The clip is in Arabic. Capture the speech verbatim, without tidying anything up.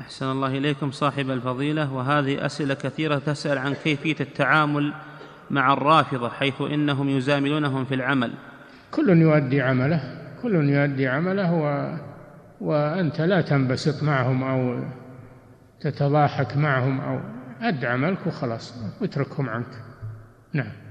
أحسن الله إليكم صاحب الفضيلة، وهذه أسئلة كثيرة تسأل عن كيفية التعامل مع الرافضة حيث إنهم يزاملونهم في العمل. كل يؤدي عمله كل يؤدي عمله و... وأنت لا تنبسط معهم أو تتضاحك معهم، أو أد عملك وخلاص واتركهم عنك. نعم.